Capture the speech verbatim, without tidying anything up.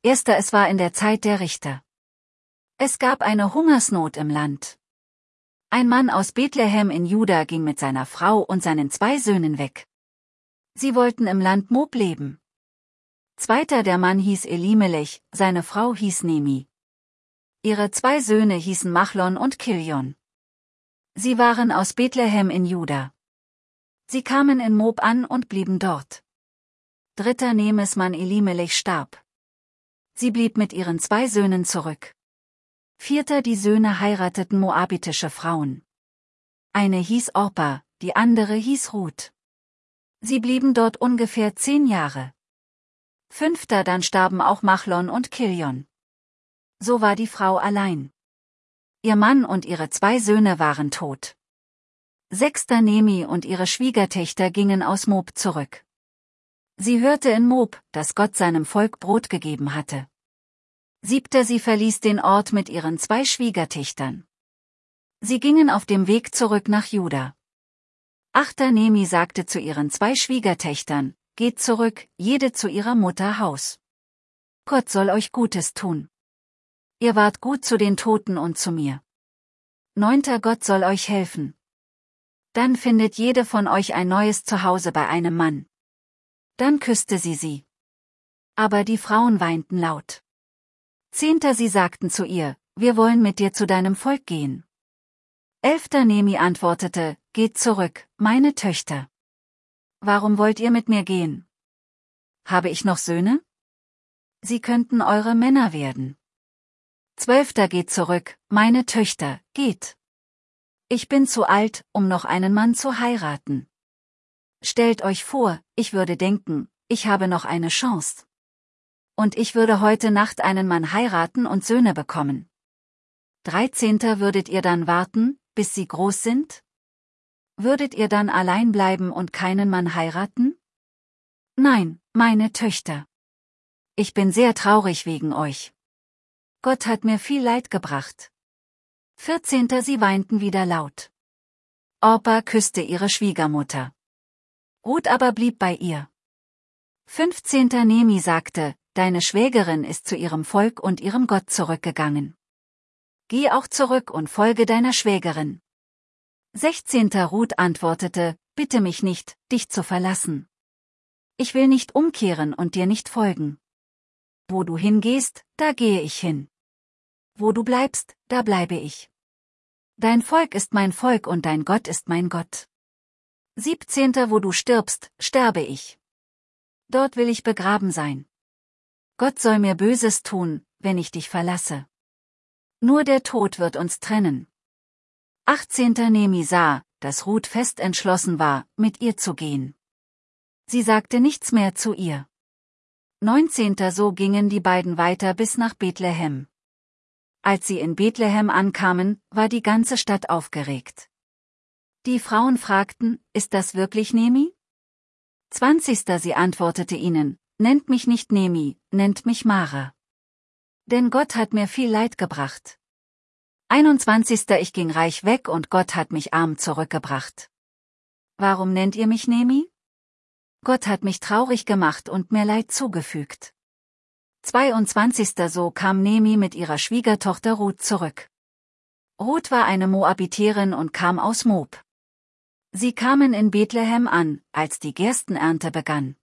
Erster Es war in der Zeit der Richter. Es gab eine Hungersnot im Land. Ein Mann aus Bethlehem in Juda ging mit seiner Frau und seinen zwei Söhnen weg. Sie wollten im Land Moab leben. Zweiter der Mann hieß Elimelech, seine Frau hieß Nemi. Ihre zwei Söhne hießen Machlon und Kilion. Sie waren aus Bethlehem in Juda. Sie kamen in Moab an und blieben dort. Dritter Nemis Mann Elimelech starb. Sie blieb mit ihren zwei Söhnen zurück. Vierter die Söhne heirateten moabitische Frauen. Eine hieß Orpa, die andere hieß Ruth. Sie blieben dort ungefähr zehn Jahre. Fünfter dann starben auch Machlon und Kilion. So war die Frau allein. Ihr Mann und ihre zwei Söhne waren tot. Sechster Nemi und ihre Schwiegertöchter gingen aus Moab zurück. Sie hörte in Moab, dass Gott seinem Volk Brot gegeben hatte. Siebter sie verließ den Ort mit ihren zwei Schwiegertöchtern. Sie gingen auf dem Weg zurück nach Juda. Achter Nemi sagte zu ihren zwei Schwiegertöchtern, geht zurück, jede zu ihrer Mutter Haus. Gott soll euch Gutes tun. Ihr wart gut zu den Toten und zu mir. Neunter Gott soll euch helfen. Dann findet jede von euch ein neues Zuhause bei einem Mann. Dann küsste sie sie. Aber die Frauen weinten laut. Zehnter sie sagten zu ihr, wir wollen mit dir zu deinem Volk gehen. Elfter Nemi antwortete, geht zurück, meine Töchter. Warum wollt ihr mit mir gehen? Habe ich noch Söhne? Sie könnten eure Männer werden. Zwölfter geht zurück, meine Töchter, geht. Ich bin zu alt, um noch einen Mann zu heiraten. Stellt euch vor, ich würde denken, ich habe noch eine Chance. Und ich würde heute Nacht einen Mann heiraten und Söhne bekommen. Dreizehnter würdet ihr dann warten, bis sie groß sind? Würdet ihr dann allein bleiben und keinen Mann heiraten? Nein, meine Töchter. Ich bin sehr traurig wegen euch. Gott hat mir viel Leid gebracht. Vierzehnter sie weinten wieder laut. Orpa küsste ihre Schwiegermutter. Ruth aber blieb bei ihr. Fünfzehnter Nemi sagte, deine Schwägerin ist zu ihrem Volk und ihrem Gott zurückgegangen. Geh auch zurück und folge deiner Schwägerin. Sechzehnter Ruth antwortete, bitte mich nicht, dich zu verlassen. Ich will nicht umkehren und dir nicht folgen. Wo du hingehst, da gehe ich hin. Wo du bleibst, da bleibe ich. Dein Volk ist mein Volk und dein Gott ist mein Gott. Siebzehnter Wo du stirbst, sterbe ich. Dort will ich begraben sein. Gott soll mir Böses tun, wenn ich dich verlasse. Nur der Tod wird uns trennen. Achtzehnter Nemi sah, dass Ruth fest entschlossen war, mit ihr zu gehen. Sie sagte nichts mehr zu ihr. Neunzehnter So gingen die beiden weiter bis nach Bethlehem. Als sie in Bethlehem ankamen, war die ganze Stadt aufgeregt. Die Frauen fragten, ist das wirklich Nemi? Zwanzigster Sie antwortete ihnen, nennt mich nicht Nemi, nennt mich Mara. Denn Gott hat mir viel Leid gebracht. Einundzwanzigster Ich ging reich weg und Gott hat mich arm zurückgebracht. Warum nennt ihr mich Nemi? Gott hat mich traurig gemacht und mir Leid zugefügt. zweiundzwanzigster So kam Nemi mit ihrer Schwiegertochter Ruth zurück. Ruth war eine Moabiterin und kam aus Moab. Sie kamen in Bethlehem an, als die Gerstenernte begann.